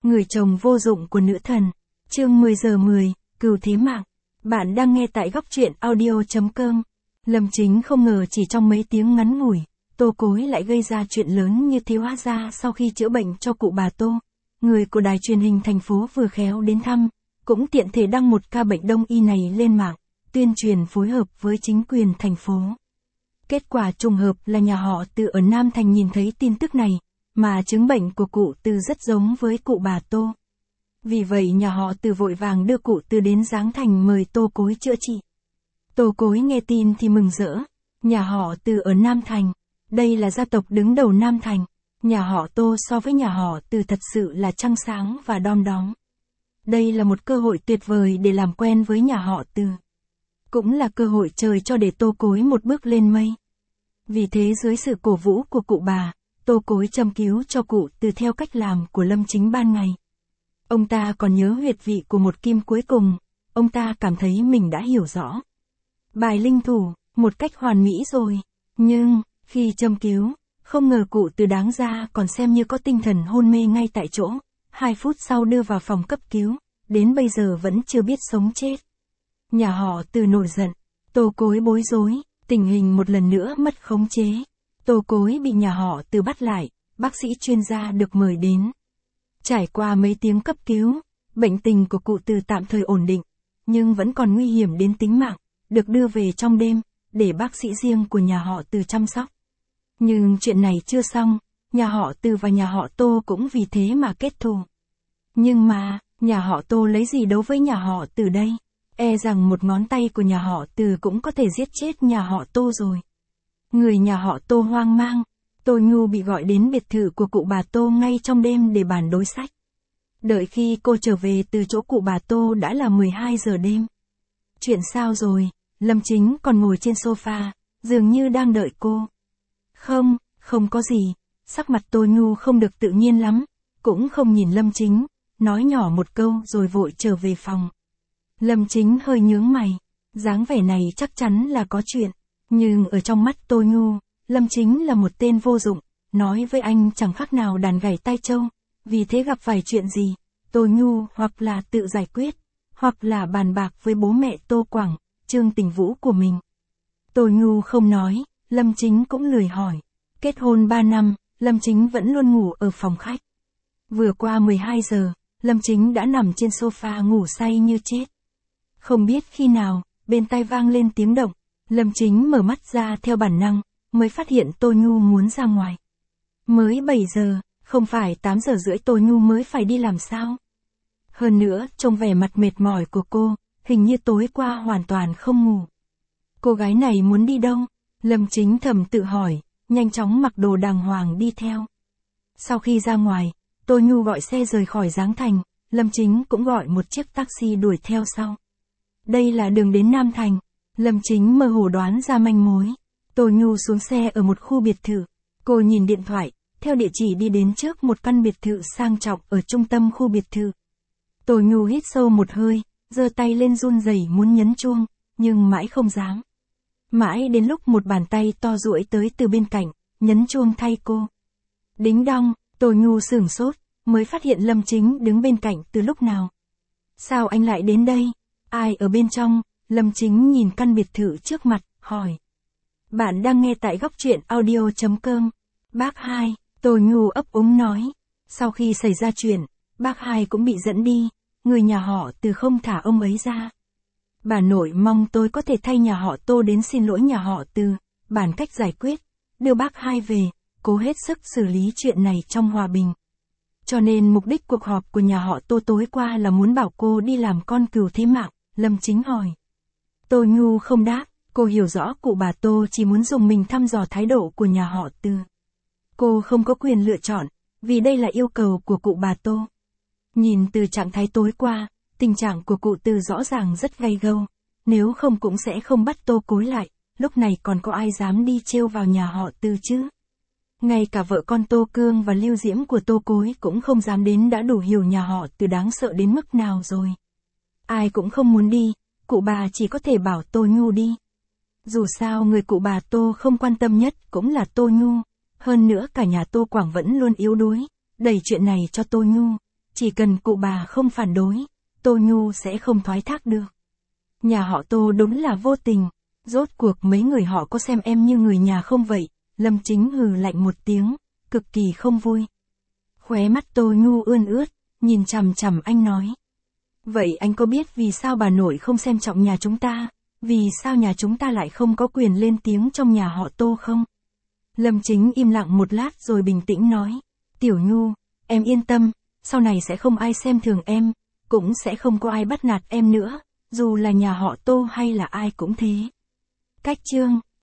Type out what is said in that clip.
Người chồng vô dụng của nữ thần. Chương 10 giờ 10, cừu thế mạng. Bạn đang nghe tại góc truyện audio.com. Lâm Chính không ngờ chỉ trong mấy tiếng ngắn ngủi, Tô Cối lại gây ra chuyện lớn như thế. Hóa ra sau khi chữa bệnh cho cụ bà Tô, người của đài truyền hình thành phố vừa khéo đến thăm, cũng tiện thể đăng một ca bệnh đông y này lên mạng, tuyên truyền phối hợp với chính quyền thành phố. Kết quả trùng hợp là nhà họ Từ ở Nam Thành nhìn thấy tin tức này, mà chứng bệnh của cụ Từ rất giống với cụ bà Tô. Vì vậy nhà họ Từ vội vàng đưa cụ Từ đến Giáng Thành mời Tô Cối chữa trị. Tô Cối nghe tin thì mừng rỡ. Nhà họ Từ ở Nam Thành, đây là gia tộc đứng đầu Nam Thành. Nhà họ Tô so với nhà họ Từ thật sự là trăng sáng và đom đóm. Đây là một cơ hội tuyệt vời để làm quen với nhà họ Từ. Cũng là cơ hội trời cho để Tô Cối một bước lên mây. Vì thế dưới sự cổ vũ của cụ bà, Tô Cối châm cứu cho cụ Từ theo cách làm của Lâm Chính ban ngày. Ông ta còn nhớ huyệt vị của một kim cuối cùng, ông ta cảm thấy mình đã hiểu rõ bài linh thủ, một cách hoàn mỹ rồi. Nhưng, khi châm cứu, không ngờ cụ Từ đáng ra còn xem như có tinh thần hôn mê ngay tại chỗ. 2 phút sau đưa vào phòng cấp cứu, đến bây giờ vẫn chưa biết sống chết. Nhà họ Từ nổi giận, Tô Cối bối rối, tình hình một lần nữa mất khống chế. Tô Cối bị nhà họ Từ bắt lại, bác sĩ chuyên gia được mời đến. Trải qua mấy tiếng cấp cứu, bệnh tình của cụ Từ tạm thời ổn định, nhưng vẫn còn nguy hiểm đến tính mạng, được đưa về trong đêm, để bác sĩ riêng của nhà họ Từ chăm sóc. Nhưng chuyện này chưa xong, nhà họ Từ và nhà họ Tô cũng vì thế mà kết thù. Nhưng mà, nhà họ Tô lấy gì đấu với nhà họ Từ đây? E rằng một ngón tay của nhà họ Từ cũng có thể giết chết nhà họ Tô rồi. Người nhà họ Tô hoang mang. Tô Nhu bị gọi đến biệt thự của cụ bà Tô ngay trong đêm để bàn đối sách. Đợi khi cô trở về từ chỗ cụ bà Tô đã là 12 giờ đêm. Chuyện sao rồi? Lâm Chính còn ngồi trên sofa, dường như đang đợi cô. Không có gì. Sắc mặt Tô Nhu không được tự nhiên lắm, cũng không nhìn Lâm Chính, nói nhỏ một câu rồi vội trở về phòng. Lâm Chính hơi nhướng mày, dáng vẻ này chắc chắn là có chuyện, nhưng ở trong mắt Tô Nhu, Lâm Chính là một tên vô dụng, nói với anh chẳng khác nào đàn gảy tai trâu, vì thế gặp phải chuyện gì, Tô Nhu hoặc là tự giải quyết, hoặc là bàn bạc với bố mẹ Tô Quảng, Trương Tình Vũ của mình. Tô Nhu không nói, Lâm Chính cũng lười hỏi. Kết hôn 3 năm, Lâm Chính vẫn luôn ngủ ở phòng khách. Vừa qua 12 giờ, Lâm Chính đã nằm trên sofa ngủ say như chết. Không biết khi nào, bên tai vang lên tiếng động, Lâm Chính mở mắt ra theo bản năng, mới phát hiện Tô Nhu muốn ra ngoài. Mới 7 giờ, không phải 8 giờ rưỡi Tô Nhu mới phải đi làm sao? Hơn nữa, trông vẻ mặt mệt mỏi của cô, hình như tối qua hoàn toàn không ngủ. Cô gái này muốn đi đâu? Lâm Chính thầm tự hỏi, nhanh chóng mặc đồ đàng hoàng đi theo. Sau khi ra ngoài, Tô Nhu gọi xe rời khỏi Giáng Thành, Lâm Chính cũng gọi một chiếc taxi đuổi theo sau. Đây là đường đến Nam Thành, Lâm Chính mơ hồ đoán ra manh mối. Tô Nhu xuống xe ở một khu biệt thự, cô nhìn điện thoại, theo địa chỉ đi đến trước một căn biệt thự sang trọng ở trung tâm khu biệt thự. Tô Nhu hít sâu một hơi, giơ tay lên run rẩy muốn nhấn chuông, nhưng mãi không dám. Mãi đến lúc một bàn tay to duỗi tới từ bên cạnh, nhấn chuông thay cô. Đính đong, Tô Nhu sửng sốt, mới phát hiện Lâm Chính đứng bên cạnh từ lúc nào. Sao anh lại đến đây? Ai ở bên trong? Lâm Chính nhìn căn biệt thự trước mặt, hỏi. Bạn đang nghe tại góc truyện audio.com. Bác hai, Tô Nhu ấp úng nói. Sau khi xảy ra chuyện, bác hai cũng bị dẫn đi, người nhà họ Từ không thả ông ấy ra. Bà nội mong tôi có thể thay nhà họ Tô đến xin lỗi nhà họ Từ, bàn cách giải quyết, đưa bác hai về, cố hết sức xử lý chuyện này trong hòa bình. Cho nên mục đích cuộc họp của nhà họ Tô tối qua là muốn bảo cô đi làm con cừu thế mạng, Lâm Chính hỏi. Tô Nhu không đáp, cô hiểu rõ cụ bà Tô chỉ muốn dùng mình thăm dò thái độ của nhà họ Từ. Cô không có quyền lựa chọn, vì đây là yêu cầu của cụ bà Tô. Nhìn từ trạng thái tối qua, tình trạng của cụ Từ rõ ràng rất gay gâu, nếu không cũng sẽ không bắt Tô Cối lại, lúc này còn có ai dám đi trêu vào nhà họ Từ chứ? Ngay cả vợ con Tô Cương và Lưu Diễm của Tô Cối cũng không dám đến đã đủ hiểu nhà họ Từ đáng sợ đến mức nào rồi. Ai cũng không muốn đi, cụ bà chỉ có thể bảo Tô Nhu đi. Dù sao người cụ bà Tô không quan tâm nhất cũng là Tô Nhu, hơn nữa cả nhà Tô Quảng vẫn luôn yếu đuối, đẩy chuyện này cho Tô Nhu. Chỉ cần cụ bà không phản đối, Tô Nhu sẽ không thoái thác được. Nhà họ Tô đúng là vô tình, rốt cuộc mấy người họ có xem em như người nhà không vậy? Lâm Chính hừ lạnh một tiếng, cực kỳ không vui. Khóe mắt Tô Nhu ươn ướt, nhìn chằm chằm anh nói. Vậy anh có biết vì sao bà nội không xem trọng nhà chúng ta? Vì sao nhà chúng ta lại không có quyền lên tiếng trong nhà họ Tô không? Lâm Chính im lặng một lát rồi bình tĩnh nói. Tiểu Nhu, em yên tâm, sau này sẽ không ai xem thường em, cũng sẽ không có ai bắt nạt em nữa, dù là nhà họ Tô hay là ai cũng thế. Cách chương